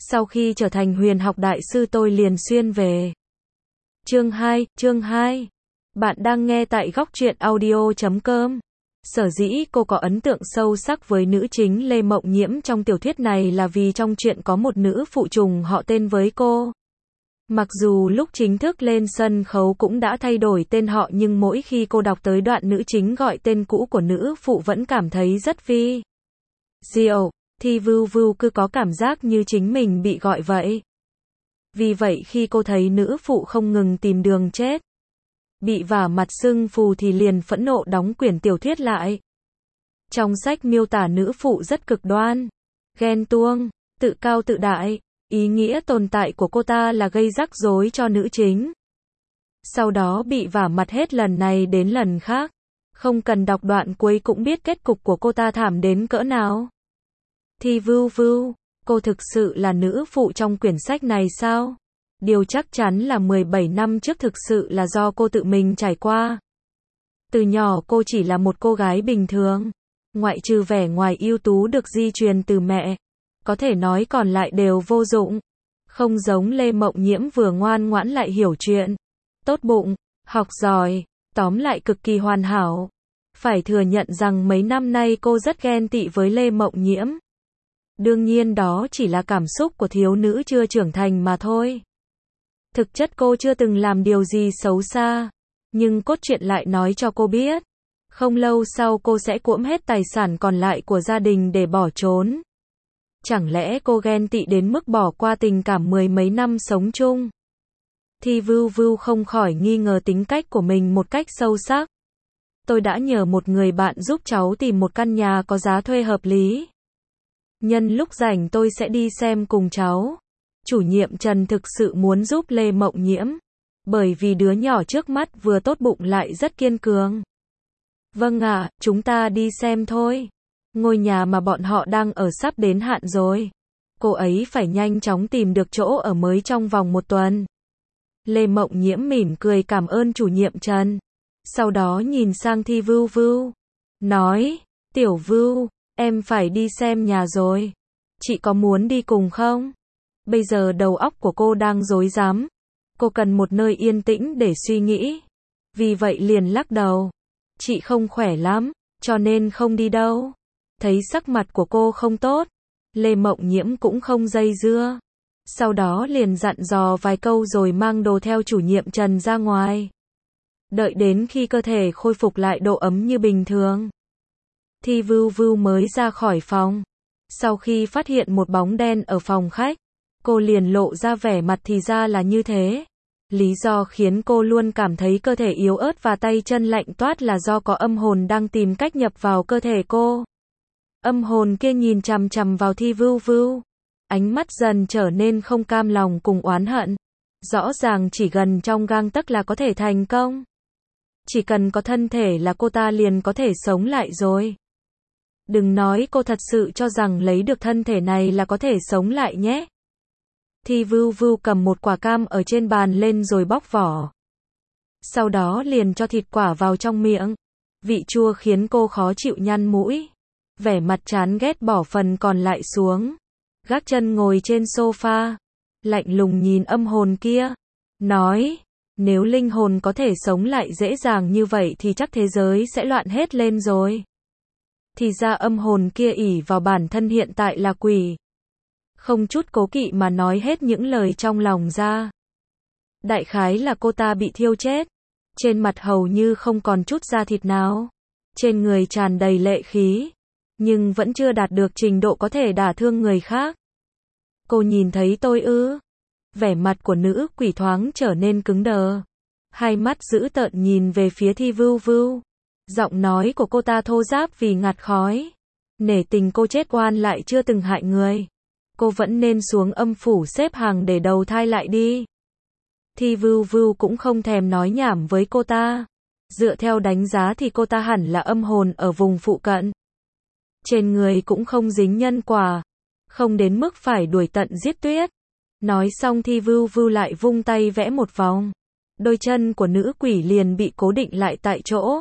Sau khi trở thành huyền học đại sư tôi liền xuyên về. Chương 2. Bạn đang nghe tại góc truyện audio.com. Sở dĩ cô có ấn tượng sâu sắc với nữ chính Lê Mộng Nhiễm trong tiểu thuyết này là vì trong truyện có một nữ phụ trùng họ tên với cô. Mặc dù lúc chính thức lên sân khấu cũng đã thay đổi tên họ nhưng mỗi khi cô đọc tới đoạn nữ chính gọi tên cũ của nữ phụ vẫn cảm thấy rất vi diệu. Thi Vưu Vưu cứ có cảm giác như chính mình bị gọi vậy. Vì vậy khi cô thấy nữ phụ không ngừng tìm đường chết, bị vả mặt sưng phù thì liền phẫn nộ đóng quyển tiểu thuyết lại. Trong sách miêu tả nữ phụ rất cực đoan, ghen tuông, tự cao tự đại, ý nghĩa tồn tại của cô ta là gây rắc rối cho nữ chính. Sau đó bị vả mặt hết lần này đến lần khác, không cần đọc đoạn cuối cũng biết kết cục của cô ta thảm đến cỡ nào. Thi Vưu Vưu, cô thực sự là nữ phụ trong quyển sách này sao? Điều chắc chắn là 17 năm trước thực sự là do cô tự mình trải qua. Từ nhỏ cô chỉ là một cô gái bình thường, ngoại trừ vẻ ngoài ưu tú được di truyền từ mẹ, có thể nói còn lại đều vô dụng. Không giống Lê Mộng Nhiễm vừa ngoan ngoãn lại hiểu chuyện, tốt bụng, học giỏi, tóm lại cực kỳ hoàn hảo. Phải thừa nhận rằng mấy năm nay cô rất ghen tị với Lê Mộng Nhiễm. Đương nhiên đó chỉ là cảm xúc của thiếu nữ chưa trưởng thành mà thôi. Thực chất cô chưa từng làm điều gì xấu xa, nhưng cốt truyện lại nói cho cô biết, không lâu sau cô sẽ cuỗm hết tài sản còn lại của gia đình để bỏ trốn. Chẳng lẽ cô ghen tị đến mức bỏ qua tình cảm mười mấy năm sống chung? Thi Vưu Vưu không khỏi nghi ngờ tính cách của mình một cách sâu sắc. Tôi đã nhờ một người bạn giúp cháu tìm một căn nhà có giá thuê hợp lý. Nhân lúc rảnh tôi sẽ đi xem cùng cháu. Chủ nhiệm Trần thực sự muốn giúp Lê Mộng Nhiễm, bởi vì đứa nhỏ trước mắt vừa tốt bụng lại rất kiên cường. Vâng ạ, chúng ta đi xem thôi. Ngôi nhà mà bọn họ đang ở sắp đến hạn rồi. Cô ấy phải nhanh chóng tìm được chỗ ở mới trong vòng 1 tuần. Lê Mộng Nhiễm mỉm cười cảm ơn chủ nhiệm Trần. Sau đó nhìn sang Thi Vưu Vưu, nói, Tiểu Vưu, em phải đi xem nhà rồi. Chị có muốn đi cùng không? Bây giờ đầu óc của cô đang rối rắm. Cô cần một nơi yên tĩnh để suy nghĩ. Vì vậy liền lắc đầu. Chị không khỏe lắm, cho nên không đi đâu. Thấy sắc mặt của cô không tốt, Lê Mộng Nhiễm cũng không dây dưa. Sau đó liền dặn dò vài câu rồi mang đồ theo chủ nhiệm Trần ra ngoài. Đợi đến khi cơ thể khôi phục lại độ ấm như bình thường, Thi Vưu Vưu mới ra khỏi phòng. Sau khi phát hiện một bóng đen ở phòng khách, cô liền lộ ra vẻ mặt thì ra là như thế. Lý do khiến cô luôn cảm thấy cơ thể yếu ớt và tay chân lạnh toát là do có âm hồn đang tìm cách nhập vào cơ thể cô. Âm hồn kia nhìn chằm chằm vào Thi Vưu Vưu, ánh mắt dần trở nên không cam lòng cùng oán hận. Rõ ràng chỉ gần trong gang tấc là có thể thành công. Chỉ cần có thân thể là cô ta liền có thể sống lại rồi. Đừng nói cô thật sự cho rằng lấy được thân thể này là có thể sống lại nhé. Thi Vưu Vưu cầm một quả cam ở trên bàn lên rồi bóc vỏ. Sau đó liền cho thịt quả vào trong miệng. Vị chua khiến cô khó chịu nhăn mũi. Vẻ mặt chán ghét bỏ phần còn lại xuống. Gác chân ngồi trên sofa. Lạnh lùng nhìn âm hồn kia. Nói, nếu linh hồn có thể sống lại dễ dàng như vậy thì chắc thế giới sẽ loạn hết lên rồi. Thì ra âm hồn kia ỷ vào bản thân hiện tại là quỷ. Không chút cố kỵ mà nói hết những lời trong lòng ra. Đại khái là cô ta bị thiêu chết. Trên mặt hầu như không còn chút da thịt nào. Trên người tràn đầy lệ khí. Nhưng vẫn chưa đạt được trình độ có thể đả thương người khác. Cô nhìn thấy tôi ư? Vẻ mặt của nữ quỷ thoáng trở nên cứng đờ. Hai mắt dữ tợn nhìn về phía Thi Vưu Vưu. Giọng nói của cô ta thô ráp vì ngạt khói. Nể tình cô chết oan lại chưa từng hại người. Cô vẫn nên xuống âm phủ xếp hàng để đầu thai lại đi. Thi Vưu Vưu cũng không thèm nói nhảm với cô ta. Dựa theo đánh giá thì cô ta hẳn là âm hồn ở vùng phụ cận. Trên người cũng không dính nhân quả. Không đến mức phải đuổi tận giết tuyết. Nói xong Thi Vưu Vưu lại vung tay vẽ một vòng. Đôi chân của nữ quỷ liền bị cố định lại tại chỗ.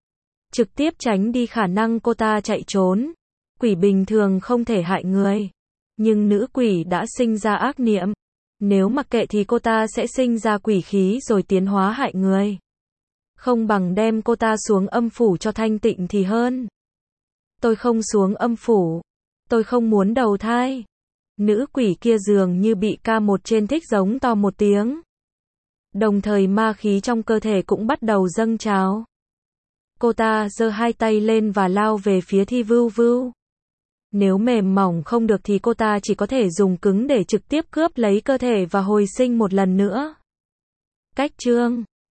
Trực tiếp tránh đi khả năng cô ta chạy trốn. Quỷ bình thường không thể hại người. Nhưng nữ quỷ đã sinh ra ác niệm. Nếu mặc kệ thì cô ta sẽ sinh ra quỷ khí rồi tiến hóa hại người. Không bằng đem cô ta xuống âm phủ cho thanh tịnh thì hơn. Tôi không xuống âm phủ. Tôi không muốn đầu thai. Nữ quỷ kia dường như bị K1 trên thích giống to một tiếng. Đồng thời ma khí trong cơ thể cũng bắt đầu dâng trào. Cô ta giơ hai tay lên và lao về phía Thi Vưu Vưu. Nếu mềm mỏng không được thì cô ta chỉ có thể dùng cứng để trực tiếp cướp lấy cơ thể và hồi sinh một lần nữa. Cách chương